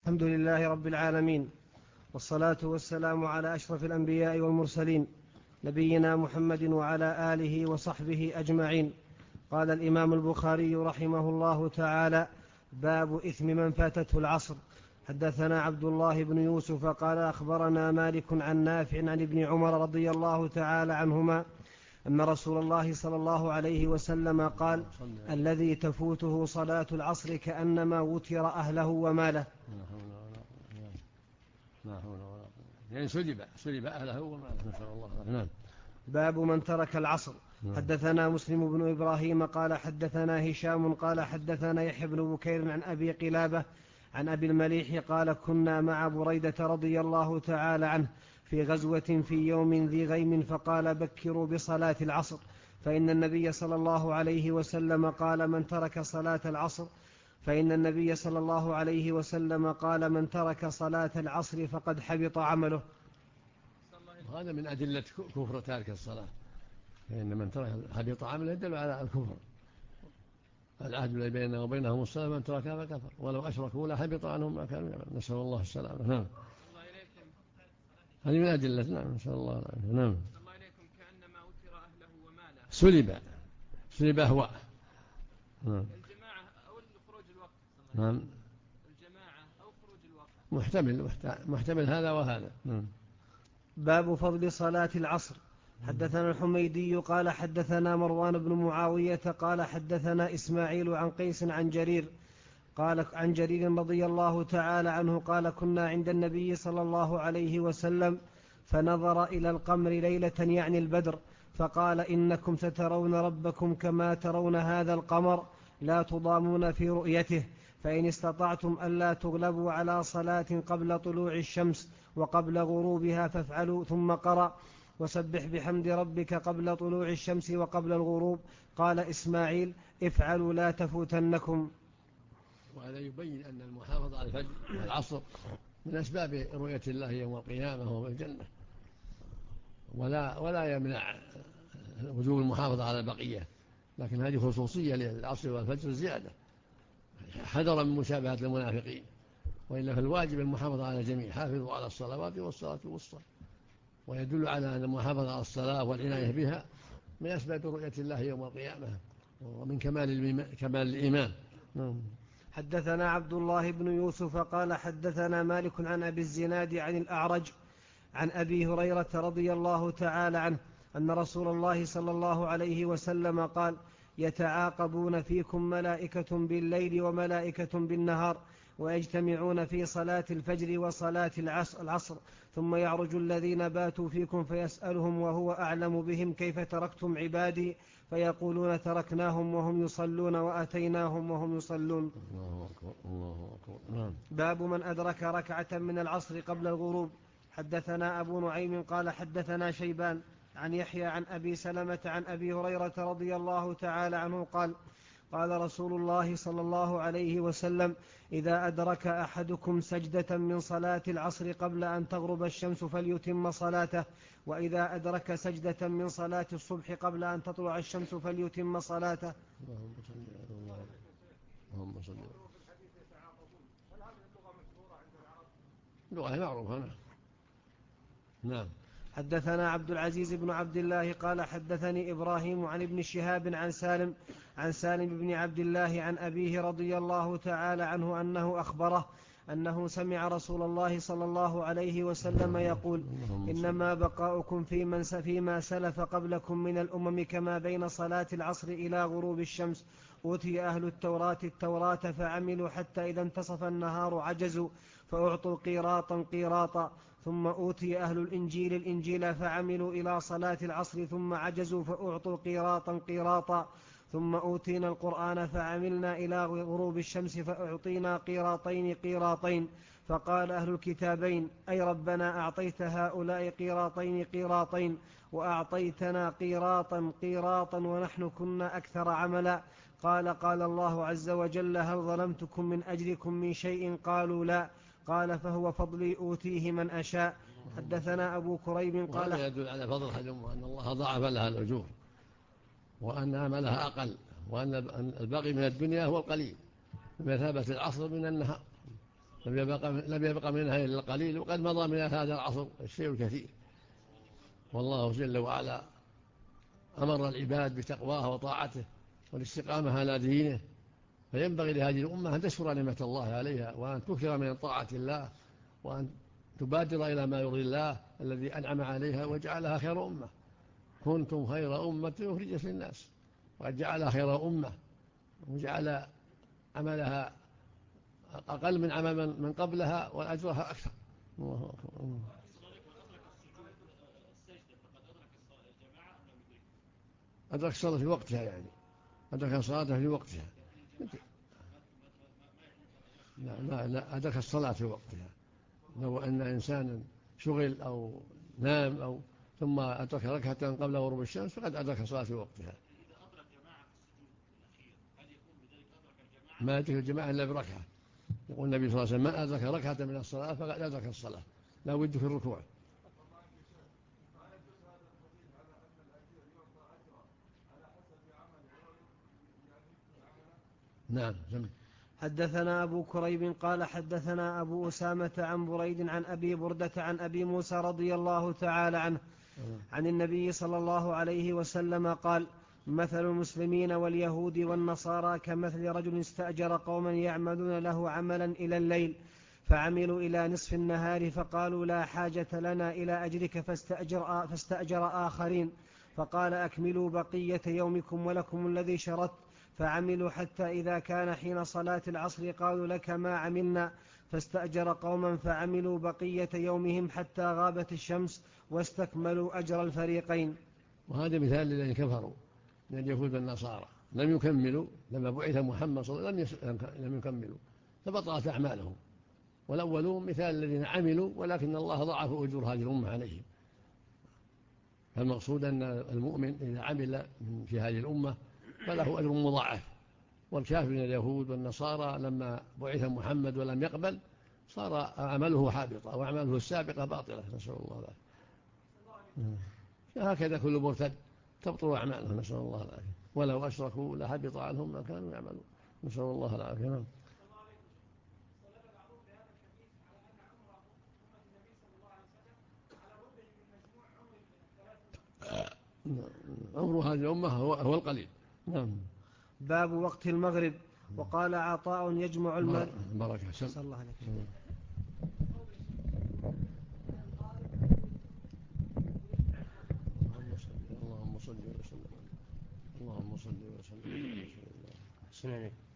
الحمد لله رب العالمين، والصلاة والسلام على أشرف الأنبياء والمرسلين نبينا محمد وعلى آله وصحبه أجمعين. قال الإمام البخاري رحمه الله تعالى: باب إثم من فاتته العصر. حدثنا عبد الله بن يوسف قال أخبرنا مالك عن نافع عن ابن عمر رضي الله تعالى عنهما أن رسول الله صلى الله عليه وسلم قال: الذي تفوته صلاة العصر كأنما وتر أهله وماله. يعني سلب أهله وماله، نسأل الله. نعم. باب من ترك العصر. حدثنا مسلم بن إبراهيم قال حدثنا هشام قال حدثنا يحيى بن بكير عن أبي قلابة عن أبي المليح قال: كنا مع بريدة رضي الله تعالى عنه في غزوة في يوم ذي غيم، فقال: بكروا بصلاة العصر، فإن النبي صلى الله عليه وسلم قال: من ترك صلاة العصر فقد حبط عمله. وهذا من أدلة كفر تارك الصلاة، فإن من ترك حبط عمله يدل على الكفر. العهد الذي بيننا وبينهم الصلاة، من تركها فكفر، ولو أشركوا لحبط عنهم ما كانوا يعملون، نسأل الله السلامة. نعم. هذه من أدلة. نعم، نسأل الله العافية. نعم. الله إليكم كأنما وتر أهله وماله. سلب أهواء. نعم. الجماعة أو خروج الوقت. نعم. الجماعة أو خروج الوقت. محتمل هذا وهذا. نعم. باب فضل صلاة العصر. حدثنا الحميدي قال حدثنا مروان بن معاوية قال حدثنا إسماعيل عن قيس عن جرير قال عن جرير رضي الله تعالى عنه قال: كنا عند النبي صلى الله عليه وسلم فنظر إلى القمر ليلة يعني البدر، فقال: إنكم سترون ربكم كما ترون هذا القمر، لا تضامون في رؤيته، فإن استطعتم ألا تغلبوا على صلاة قبل طلوع الشمس وقبل غروبها فافعلوا. ثم قرأ: وسبح بحمد ربك قبل طلوع الشمس وقبل الغروب. قال إسماعيل: افعلوا لا تفوتنكم. وهذا يبين أن المحافظة على الفجر والعصر من أسباب رؤية الله يوم القيامة وهو الجنة، ولا يمنع وجوب المحافظة على البقية، لكن هذه خصوصية للعصر والفجر زيادة، حذرا من مشابهة المنافقين، وإلا فالواجب المحافظة على الجميع: حافظوا على الصلوات والصلاة الوسطى. ويدل على أن المحافظة على الصلاة والعناية بها من أسباب رؤية الله يوم القيامة ومن كمال الإيمان. حدثنا عبد الله بن يوسف قال حدثنا مالك عن أبي الزناد عن الأعرج عن أبي هريرة رضي الله تعالى عنه أن رسول الله صلى الله عليه وسلم قال: يتعاقبون فيكم ملائكة بالليل وملائكة بالنهار، ويجتمعون في صلاة الفجر وصلاة العصر، ثم يعرج الذين باتوا فيكم فيسألهم وهو أعلم بهم: كيف تركتم عبادي؟ فيقولون: تركناهم وهم يصلون وأتيناهم وهم يصلون. الله أكبر. باب من أدرك ركعة من العصر قبل الغروب. حدثنا أبو نعيم قال حدثنا شيبان عن يحيى عن أبي سلمة عن أبي هريرة رضي الله تعالى عنه قال: قال رسول الله صلى الله عليه وسلم: إذا أدرك أحدكم سجدة من صلاة العصر قبل أن تغرب الشمس فليتم صلاته، وإذا أدرك سجدة من صلاة الصبح قبل أن تطلع الشمس فليتم صلاته. اللهم صل. اللغة معروفة. نعم. حدثنا عبد العزيز بن عبد الله قال حدثني إبراهيم عن ابن شهاب عن سالم بن عبد الله عن أبيه رضي الله تعالى عنه أنه أخبره أنه سمع رسول الله صلى الله عليه وسلم يقول: إنما بقاؤكم فيما سلف قبلكم من الأمم كما بين صلاة العصر إلى غروب الشمس. أوتي أهل التوراة فعملوا حتى إذا انتصف النهار عجزوا فأعطوا قيراطا، ثم أوتي أهل الإنجيل فعملوا إلى صلاة العصر ثم عجزوا فأعطوا قيراطا، ثم أوتينا القرآن فعملنا إلى غروب الشمس فأعطينا قيراطين. فقال أهل الكتابين: أي ربنا أعطيت هؤلاء قيراطين وأعطيتنا قيراطا ونحن كنا أكثر عملا. قال الله عز وجل: هل ظلمتكم من أجلكم من شيء؟ قالوا لا. قال: فهو فضلي أوتيه من أشاء. حدثنا أبو كريب قال: وهذا يدل على فضل الأمة، أن الله ضاعف لها الأجور، وأن عملها أقل، وأن الباقي من الدنيا هو القليل بمثابة العصر من النهار. لم يبق منها إلا القليل، وقد مضى من هذا العصر الشيء الكثير. والله جل وعلا أمر العباد بتقواه وطاعته والاستقامة على دينه، فينبغي لهذه الأمة أن تشكر نعمة الله عليها، وأن تكثر من طاعة الله، وأن تبادر إلى ما يرضي الله الذي أنعم عليها وجعلها خير أمة. كنتم خير أمة أخرجت للناس، وقد جعلها خير أمة وجعل عملها أقل من عمل من قبلها وأجرها أكثر. الله أكبر. أدرك الصلاة في وقتها، يعني أدرك الصلاة في وقتها. لا أدرك الصلاة في وقتها. لو أن إنسانا شغل أو نام أو ثم أدرك ركعة قبل غروب الشمس فقد أدرك الصلاة في وقتها. ما أدرك الجماعة إلا بركعة. يقول النبي صلى الله عليه وسلم: ما أدرك ركعة من الصلاة فقد أدرك الصلاة، لا بد في الركوع. نعم. حدثنا أبو كريب قال حدثنا أبو أسامة عن بريد عن أبي بردة عن أبي موسى رضي الله تعالى عنه عن النبي صلى الله عليه وسلم قال: مثل المسلمين واليهود والنصارى كمثل رجل استأجر قوما يعملون له عملا إلى الليل، فعملوا إلى نصف النهار فقالوا: لا حاجة لنا إلى أجرك، فاستأجر آخرين، فقال: أكملوا بقية يومكم ولكم الذي شردت. فعملوا حتى إذا كان حين صلاة العصر قالوا: لك ما عملنا، فاستأجر قوما فعملوا بقية يومهم حتى غابت الشمس واستكملوا أجر الفريقين. وهذا مثال للذين كفروا من اليهود والنصارى، لم يكملوا لما بعث محمد صلى الله عليه وسلم، لم يكملوا فبطلت أعمالهم. والأولون مثال الذين عملوا ولكن الله ضعف أجور هذه الأمة عليهم. فالمقصود أن المؤمن إذا عمل في هذه الأمة فله أجر مضاعف. والكافر من اليهود والنصارى لما بعث محمد ولم يقبل صار عمله حابطا وأعماله السابقة باطلة، نسأل الله العافية. هكذا كل مرتد تبطل أعماله، نسأل الله العافية. ولو أشركوا لحبط عنهم ما كانوا يعملون، نسأل الله العافية. عمر هذه الأمة هو القليل. نعم. باب وقت المغرب. وقال عطاء: يجمع المال. بركة. صلى الله عليه وسلم. اللهم صل وسلم.